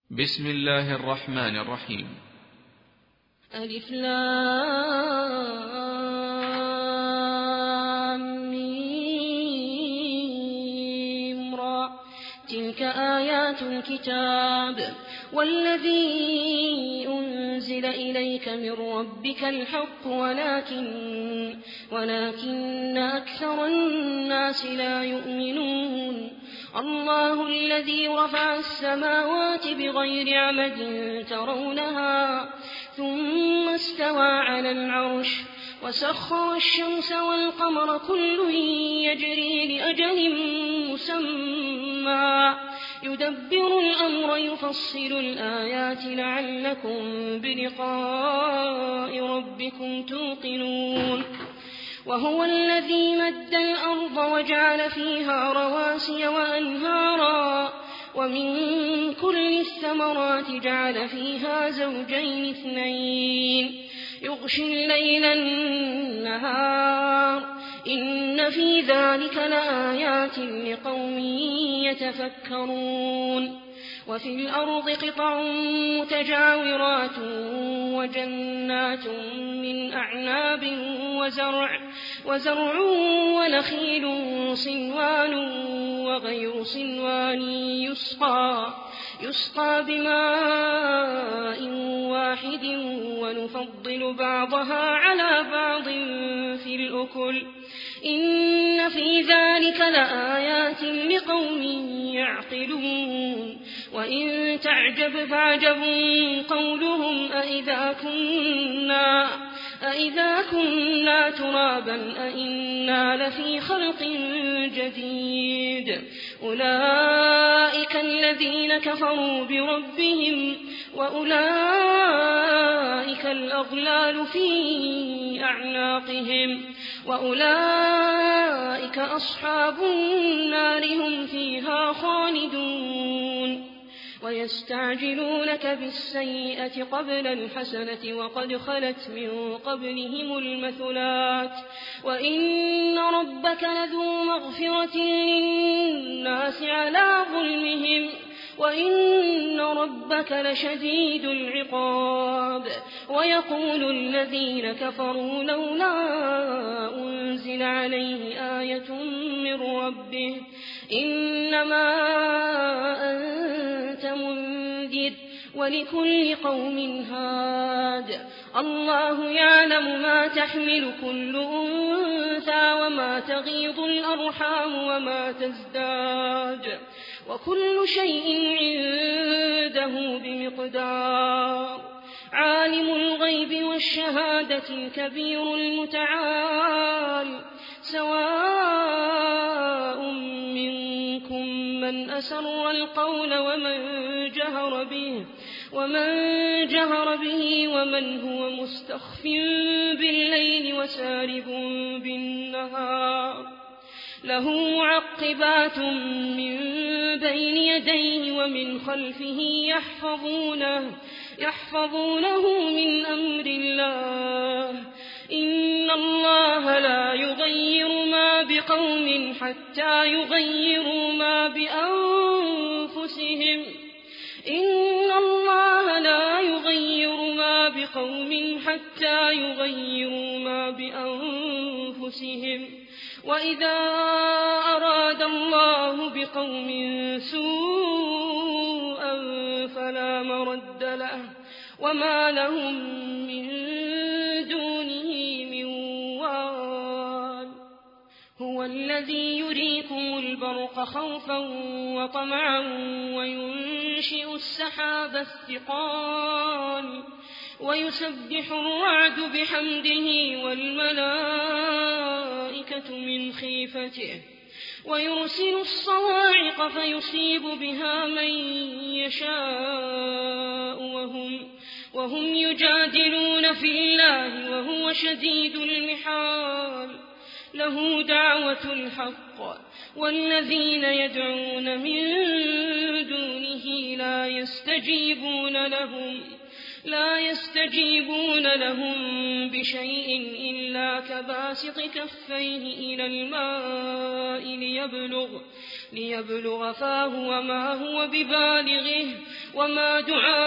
بسم الله الرحمن الرحيم. ألف لام ميم را تلك آيات الكتاب والذي أنزل إليك من ربك الحق ولكن أكثر الناس لا يؤمنون. الله الذي رفع السماوات بغير عمد ترونها ثم استوى على العرش وسخر الشمس والقمر كل يجري لأجل مسمى يدبر الأمر يفصل الآيات لعلكم بلقاء ربكم توقنون. وهو الذي مد الأرض وجعل فيها رواسي وأنهارا ومن كل الثمرات جعل فيها زوجين اثنين يغشي الليل النهار إن في ذلك لآيات لقوم يتفكرون. وفي الأرض قطع متجاورات وجنات من أعناب وزرع ونخيل صنوان وغير صنوان يسقى بماء واحد ونفضل بعضها على بعض في الأكل إن في ذلك لآيات لقوم يعقلون. وإن تعجب فعجب قولهم أإذا كنا ترابا أإنا لفي خلق جديد. أولئك الذين كفروا بربهم وأولئك الأغلال في أعناقهم وأولئك أصحاب النار هم فيها خالدون. ويستعجلونك بالسيئة قبل الحسنة وقد خلت من قبلهم المثلات وإن ربك لذو مغفرة للناس على ظلمهم وإن ربك لشديد العقاب. ويقول الذين كفروا لولا أنزل عليه آية من ربه إنما أنت منذر ولكل قوم هاد. الله يعلم ما تحمل كل أنثى وما تغيض الأرحام وما تزداد وكل شيء عنده بمقدار. عالم الغيب والشهادة الكبير المتعال سواء منكم من أسر القول ومن جهر به ومن هو مستخف بالليل وسارب بالنهار. له معقبات من بين يديه ومن خلفه يحفظونه من أمر الله. إن الله لا يغير ما بقوم حتى يغيروا ما بأنفسهم إن الله لا يغير ما بقوم حتى يغيروا ما بأنفسهم. وإذا أراد الله بقوم سوءا فلا مرد له وما لهم من دونه من وال. هو الذي يريكم البرق خوفا وطمعا وينشئ السحاب الثقال ويسبح الرعد بحمده والملائكة من خيفته ويرسل الصواعق فيصيب بها من يشاء وهم يجادلون في الله وهو شديد المحال. له دعوة الحق والذين يدعون من دونه لا يستجيبون لهم بشيء إلا كباسط كفيه إلى الماء ليبلغ فاه وما هو ببالغه وما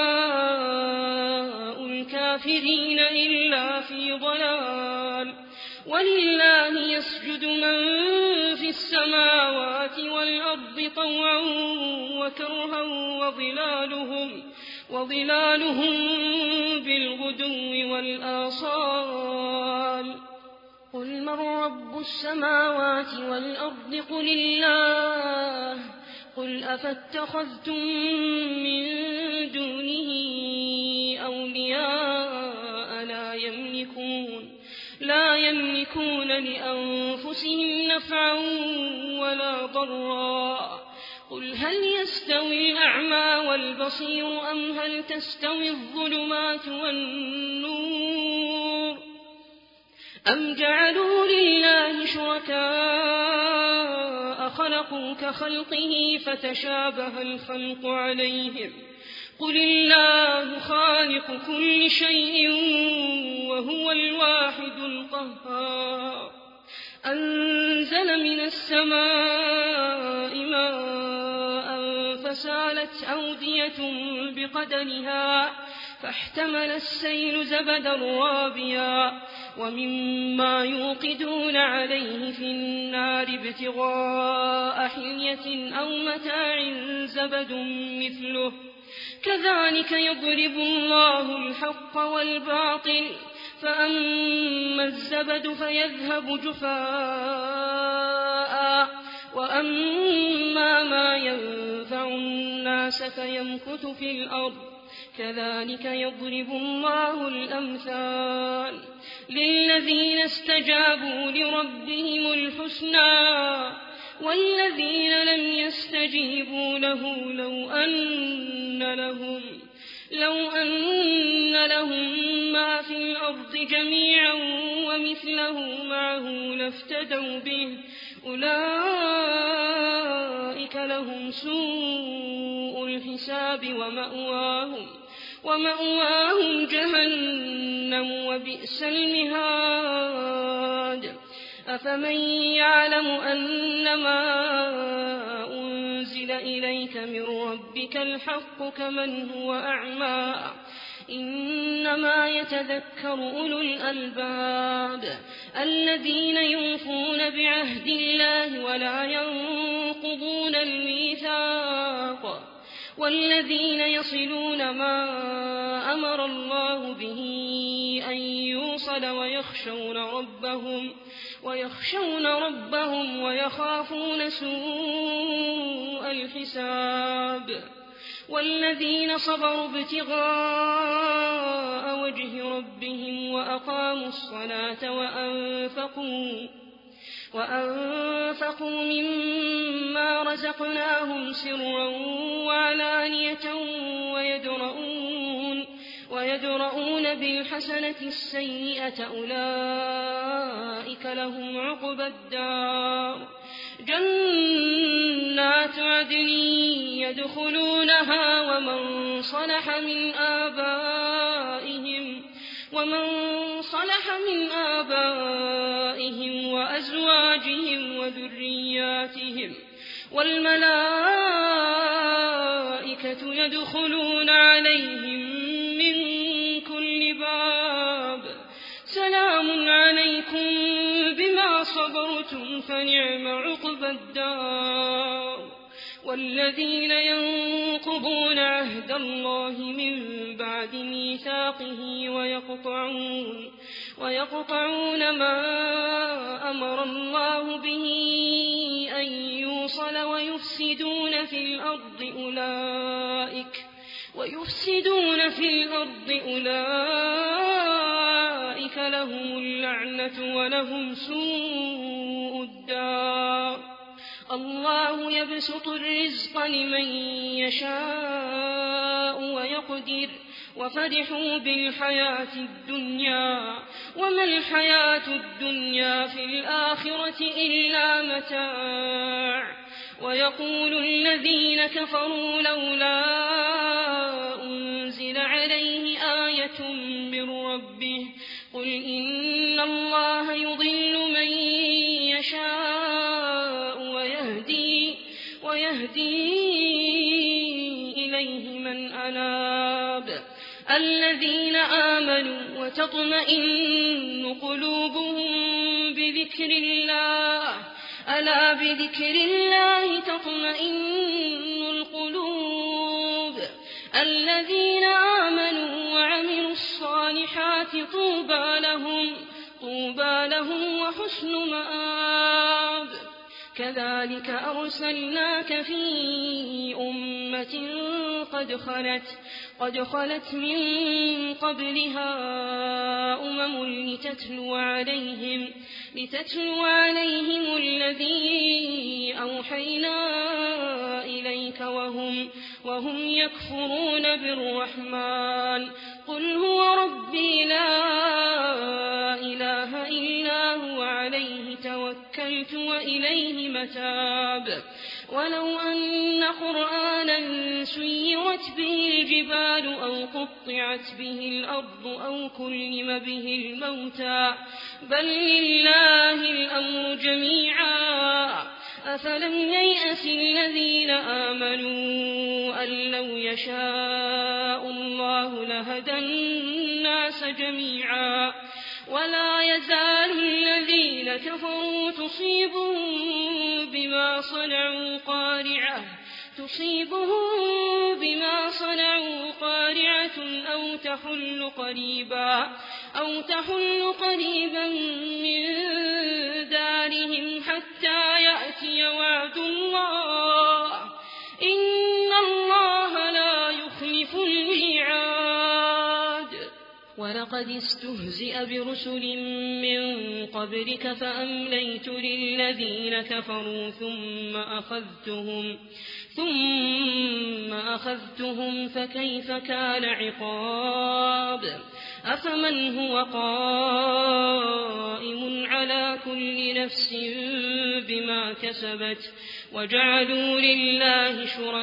دعاء الكافرين إلا في ضلال ولله يسجد من في السماوات والأرض طوعا وكرها وظلالهم بالغدو والآصال قل من رب السماوات والأرض قل الله قل أفاتخذتم من دونه أولياء لا يملكون لأنفسهم نفعا ولا ضرا قل هل يستوي الأعمى والبصير أم هل تستوي الظلمات والنور أم جعلوا لله شركاء خلقوا كخلقه فتشابه الخلق عليهم قل الله خالق كل شيء وهو الواحد القهار أنزل من السماء ماء فسالت أودية بقدرها فاحتمل السيل زبدا رابيا ومما يوقدون عليه في النار ابتغاء حلية أو متاع زبد مثله كذلك يضرب الله الحق والباطل فأما الزبد فيذهب جفاء وأما ما ينفع الناس فيمكث في الأرض كذلك يضرب الله الأمثال للذين استجابوا لربهم الحسنى والذين لم يستجيبوا له لو أن لهم ما في الأرض جميعا ومثله معه لافتدوا به أولئك لهم سوء الحساب ومأواهم جهنم وبئس المهاد أفمن يعلم أنما أنزل إليك من ربك الحق كمن هو أعمى إنما يتذكر أولو الألباب الذين يوفون بعهد الله ولا ينقضون الميثاق والذين يصلون ما أمر الله به أن يوصل ويخشون ربهم ويخافون سوء الحساب والذين صبروا ابتغاء وجه ربهم وأقاموا الصلاة وأنفقوا مما رزقناهم سرا وعلانية ويدرؤون بالحسنة السيئة أولئك لهم عقبى الدار جنات عدن يدخلونها ومن صلح من آبائهم وأزواجهم وذرياتهم والملائكة يدخلون عليهم من كل باب سلام عليكم بما صبرتم فنعم عقبى الدار والذين ينقضون عهد الله من بعد ميثاقه ويقطعون ما أمر الله به أن يوصل ويفسدون في الأرض أولئك لهم اللعنة ولهم سوء الدار الله يبسط الرزق لمن يشاء ويقدر وفرحوا بالحياة الدنيا وما الحياة الدنيا في الآخرة إلا متاع ويقول الذين كفروا لولا أنزل عليه آية من ربه قل إن الله يضل من يشاء ويهدي إليه من أناب الذين آمنوا وتطمئن قلوبهم بذكر الله ألا بذكر الله تطمئن القلوب الذين آمنوا وعملوا الصالحات طوبى لهم وحسن مآب كذلك أرسلناك في أمة قد خلت من قبلها لتتلو عليهم الذي أوحينا إليك وهم يكفرون بالرحمن قل هو ربي لا إله إلا هو عليه توكلت وإليه متاب ولو أن قرآنا سيرت به الجبال أو قطعت به الأرض أو كلم به الموتى بل لله الأمر جميعا أفلم ييأس الذين آمنوا أن لو يشاء الله لهدى الناس جميعا ولا يزال الذين كفروا تصيبهم بما صنعوا قارعة أو تحل قريبا من دارهم حتى يأتي وعد الله إن الله لا يخلف الميعاد ولقد استهزئ برسل من قبلك فأمليت للذين كفروا ثم أخذتهم فكيف كان عقاب أفمن هو قائم على كل نفس بما كسبت وجعلوا لله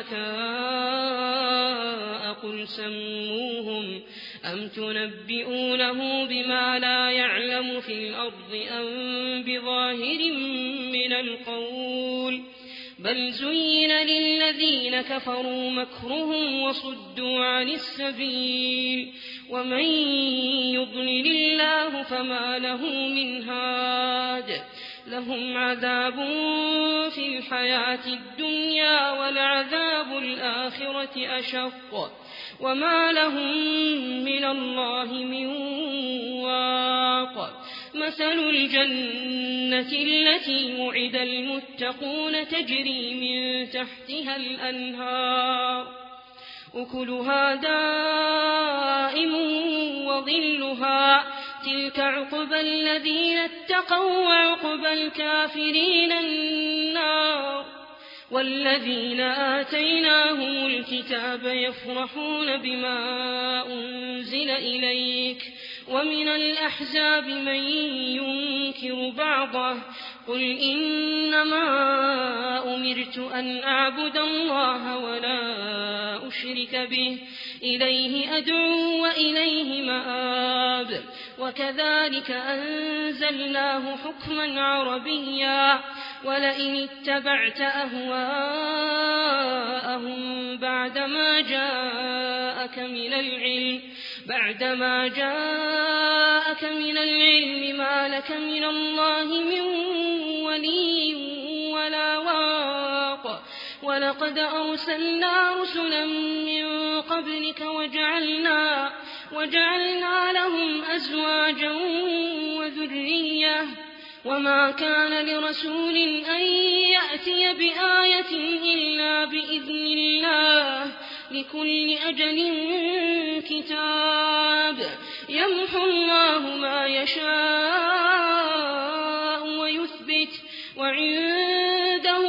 شركاء قل سموهم أم تنبئونه بما لا يعلم في الأرض أم بظاهر من القول بل زين للذين كفروا مكرهم وصدوا عن السبيل ومن يضلل الله فما له من هاد لهم عذاب في الحياة الدنيا ولعذاب الآخرة أشق وما لهم من الله من واق مثل الجنة التي وعد المتقون تجري من تحتها الأنهار أكلها دائم وظلها تلك عقبى الذين اتقوا وعقبى الكافرين النار والذين آتيناهم الكتاب يفرحون بما أنزل إليك ومن الأحزاب من ينكر بعضه قل إنما أمرت أن أعبد الله ولا أشرك به إليه أدعو وإليه مآب وكذلك أنزلناه حكما عربيا ولئن اتبعت أهواءهم بعدما جاءك من العلم ما لك من الله من ولي ولا واق ولقد أرسلنا رسلا من قبلك وجعلنا لهم أزواجا وذرية وما كان لرسول أن يأتي بآية إلا بإذن الله لكل أجل كتاب يمحو الله ما يشاء ويثبت وعنده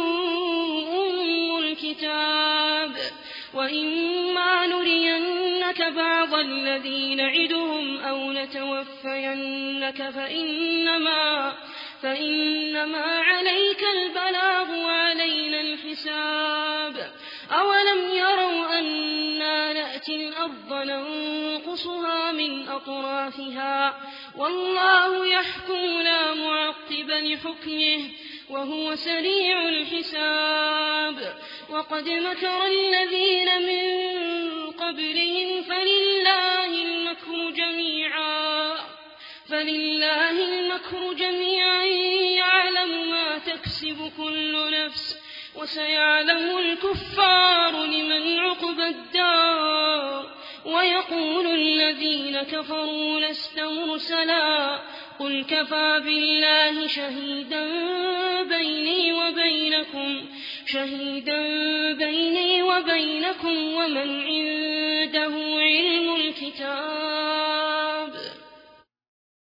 أم الكتاب وإما نرينك بعض الذي نعدهم أو نتوفينك فإنما عليك البلاغ وعلينا الحساب أولم يروا أنا نأتي الأرض ننقصها من أطرافها والله يحكم لا معقب لحكمه وهو سريع الحساب وقد مكر الذين من قبلهم فلله المكر جميعا يعلم ما تكسب كل نفس وسيعلم الكفار لمن عقبى الدار ويقول الذين كفروا لست مرسلا قل كفى بالله شهيدا بيني وبينكم ومن عنده علم الكتاب